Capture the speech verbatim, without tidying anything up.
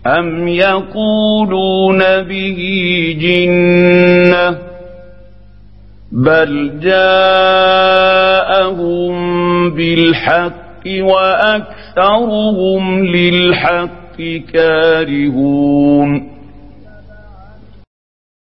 أم يقولون به جنة بل جاءهم بالحق وأكثرهم للحق كارهون